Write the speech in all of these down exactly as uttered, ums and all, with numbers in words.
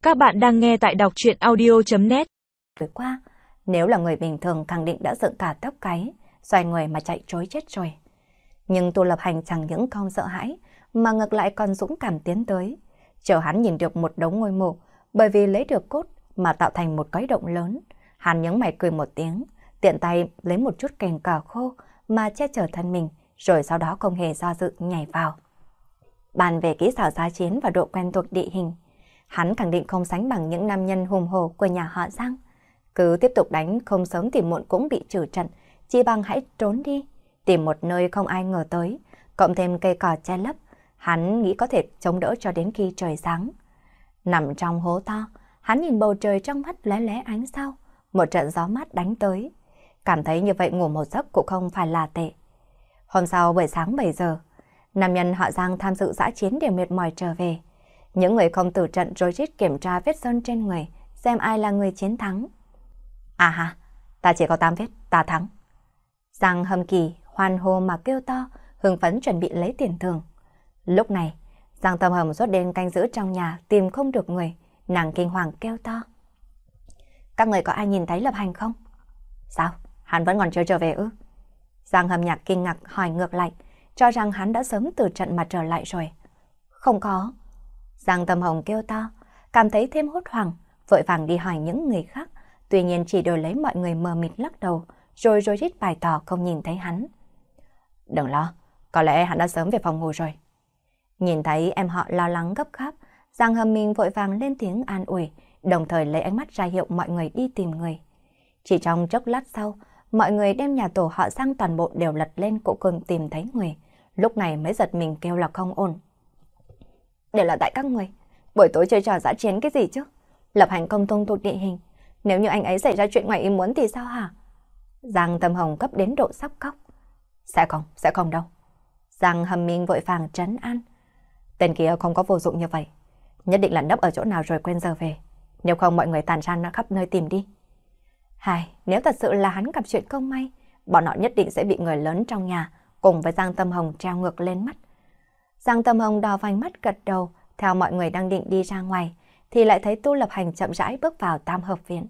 Các bạn đang nghe tại đọc truyện audio chấm net. Tối qua, nếu là người bình thường khẳng định đã dựng cả tóc gáy, xoay người mà chạy trối chết rồi. Nhưng Tu Lập Hành chẳng những không sợ hãi, mà ngược lại còn dũng cảm tiến tới. Chờ hắn nhìn được một đống ngôi mộ, bởi vì lấy được cốt mà tạo thành một cái động lớn. Hắn nhướng mày cười một tiếng, tiện tay lấy một chút cành cỏ khô mà che chở thân mình, rồi sau đó không hề do dự nhảy vào. Bàn về kỹ xảo giá chiến và độ quen thuộc địa hình, hắn khẳng định không sánh bằng những nam nhân hùng hổ của nhà họ Giang. Cứ tiếp tục đánh không sớm thì muộn cũng bị trừ trận, chỉ bằng hãy trốn đi, tìm một nơi không ai ngờ tới, cộng thêm cây cỏ che lấp, hắn nghĩ có thể chống đỡ cho đến khi trời sáng. Nằm trong hố to, hắn nhìn bầu trời trong mắt lóe lóe ánh sao, một trận gió mát đánh tới. Cảm thấy như vậy ngủ một giấc cũng không phải là tệ. Hôm sau buổi sáng bảy giờ, nam nhân họ Giang tham dự dã chiến đều mệt mỏi trở về. Những người không tử trận rồi rít kiểm tra vết sơn trên người, xem ai là người chiến thắng. À ha, ta chỉ có tám vết, ta thắng. Giang Hâm Kỳ hoan hô mà kêu to, hưng phấn chuẩn bị lấy tiền thưởng. Lúc này, Giang Tâm Hồng rốt đêm canh giữ trong nhà tìm không được người, nàng kinh hoàng kêu to. Các người có ai nhìn thấy Lập Hành không? Sao? Hắn vẫn còn chưa trở về ư? Giang Hâm Nhạc kinh ngạc hỏi ngược lại, cho rằng hắn đã sớm từ trận mà trở lại rồi. Không có. Giang Tâm Hồng kêu to, cảm thấy thêm hốt hoảng, vội vàng đi hỏi những người khác, tuy nhiên chỉ đổi lấy mọi người mờ mịt lắc đầu, rồi rồi rít bày tỏ không nhìn thấy hắn. Đừng lo, có lẽ hắn đã sớm về phòng ngủ rồi. Nhìn thấy em họ lo lắng gấp gáp, Giang Hâm Minh vội vàng lên tiếng an ủi, đồng thời lấy ánh mắt ra hiệu mọi người đi tìm người. Chỉ trong chốc lát sau, mọi người đem nhà tổ họ Giang toàn bộ đều lật lên cũng không tìm thấy người. Lúc này mới giật mình kêu là không ổn. Đều là tại các người, buổi tối chơi trò dã chiến cái gì chứ? Lập Hành không tuân thuộc địa hình, nếu như anh ấy xảy ra chuyện ngoài ý muốn thì sao hả? Giang Tâm Hồng cấp đến độ sắp khóc. Sẽ không, sẽ không đâu. Giang Hâm Minh vội vàng trấn an. Tên kia không có vô dụng như vậy, nhất định là nấp ở chỗ nào rồi quên giờ về. Nếu không mọi người tàn ra khắp nơi tìm đi. Hai, nếu thật sự là hắn gặp chuyện không may, bọn họ nhất định sẽ bị người lớn trong nhà cùng với Giang Tâm Hồng treo ngược lên mắt. Giang Tâm Hồng đỏ vành mắt gật đầu, theo mọi người đang định đi ra ngoài, thì lại thấy Tu Lập Hành chậm rãi bước vào tam hợp viện.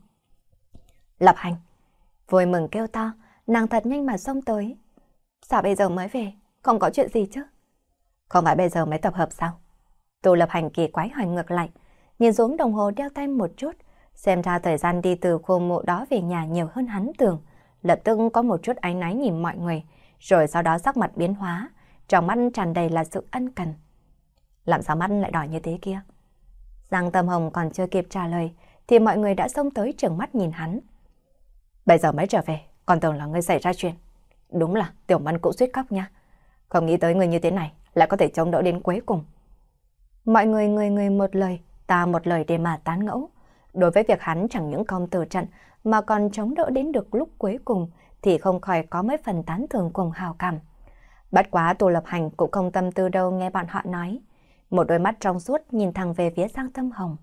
Lập Hành, vui mừng kêu to, nàng thật nhanh mà xông tới. Sao bây giờ mới về, không có chuyện gì chứ? Không phải bây giờ mới tập hợp sao? Tu Lập Hành kỳ quái hỏi ngược lại, nhìn xuống đồng hồ đeo tay một chút, xem ra thời gian đi từ khu mộ đó về nhà nhiều hơn hắn tưởng, lập tức có một chút áy náy nhìn mọi người, rồi sau đó sắc mặt biến hóa, trong mắt tràn đầy là sự ân cần. Làm sao mắt lại đỏ như thế kia? Giang Tâm Hồng còn chưa kịp trả lời, thì mọi người đã xông tới trừng mắt nhìn hắn. Bây giờ mới trở về, còn tưởng là ngươi xảy ra chuyện. Đúng là Tiểu Mân cũng suýt khóc nha. Không nghĩ tới người như thế này lại có thể chống đỡ đến cuối cùng. Mọi người người người một lời, ta một lời để mà tán ngẫu. Đối với việc hắn chẳng những không từ trận mà còn chống đỡ đến được lúc cuối cùng thì không khỏi có mấy phần tán thưởng cùng hào cảm. Bất quá Tu Lập Hành cũng không tâm tư đâu nghe bọn họ nói. Một đôi mắt trong suốt nhìn thẳng về phía Giang Tâm Hồng.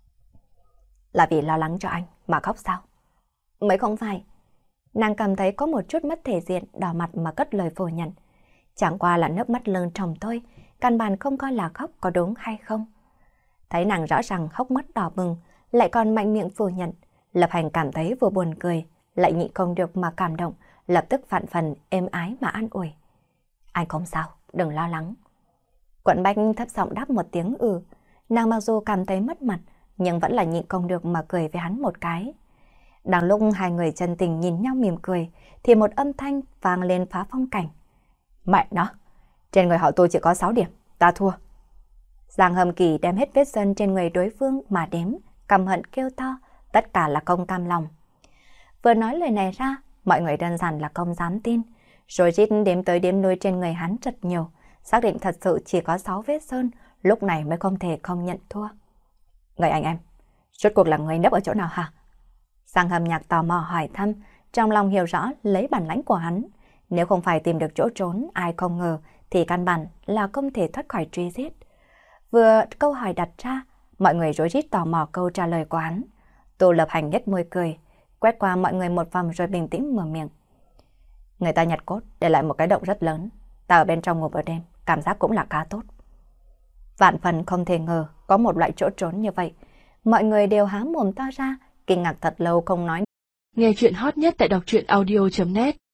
Là vì lo lắng cho anh mà khóc sao? Mới không phải. Nàng cảm thấy có một chút mất thể diện, đỏ mặt mà cất lời phủ nhận. Chẳng qua là nước mắt lưng tròng thôi, căn bản không coi là khóc, có đúng hay không? Thấy nàng rõ ràng hốc mắt đỏ bừng, lại còn mạnh miệng phủ nhận. Lập Hành cảm thấy vừa buồn cười, lại nhịn không được mà cảm động, lập tức vạn phần êm ái mà an ủi. Anh không sao, đừng lo lắng. Quận Bách thấp giọng đáp một tiếng ừ. Nàng mặc dù cảm thấy mất mặt, nhưng vẫn là nhịn không được mà cười với hắn một cái. Đang lúc hai người chân tình nhìn nhau mỉm cười, thì một âm thanh vang lên phá phong cảnh. Mẹ nó, trên người họ tôi chỉ có sáu điểm, ta thua. Giang Hâm Kỳ đem hết vết sơn trên người đối phương mà đếm, căm hận kêu to, tất cả là không cam lòng. Vừa nói lời này ra, mọi người đơn giản là không dám tin, rồi rít đếm tới đếm lui trên người hắn rất nhiều, xác định thật sự chỉ có sáu vết sơn, lúc này mới không thể không nhận thua. Người anh em, rốt cuộc là người nấp ở chỗ nào hả? Giang Hâm Nhạc tò mò hỏi thăm, trong lòng hiểu rõ lấy bản lãnh của hắn. Nếu không phải tìm được chỗ trốn, ai không ngờ, thì căn bản là không thể thoát khỏi truy giết. Vừa câu hỏi đặt ra, mọi người rối rít tò mò câu trả lời của hắn. Tu Lập Hành nhếch môi cười, quét qua mọi người một vòng rồi bình tĩnh mở miệng. Người ta nhặt cốt để lại một cái động rất lớn, ta ở bên trong ngủ ở đêm, cảm giác cũng là khá tốt. Vạn phần không thể ngờ có một loại chỗ trốn như vậy, Mọi người đều há mồm to ra, kinh ngạc thật lâu không nói. Nghe chuyện hot nhất tại đọc truyện audio chấm net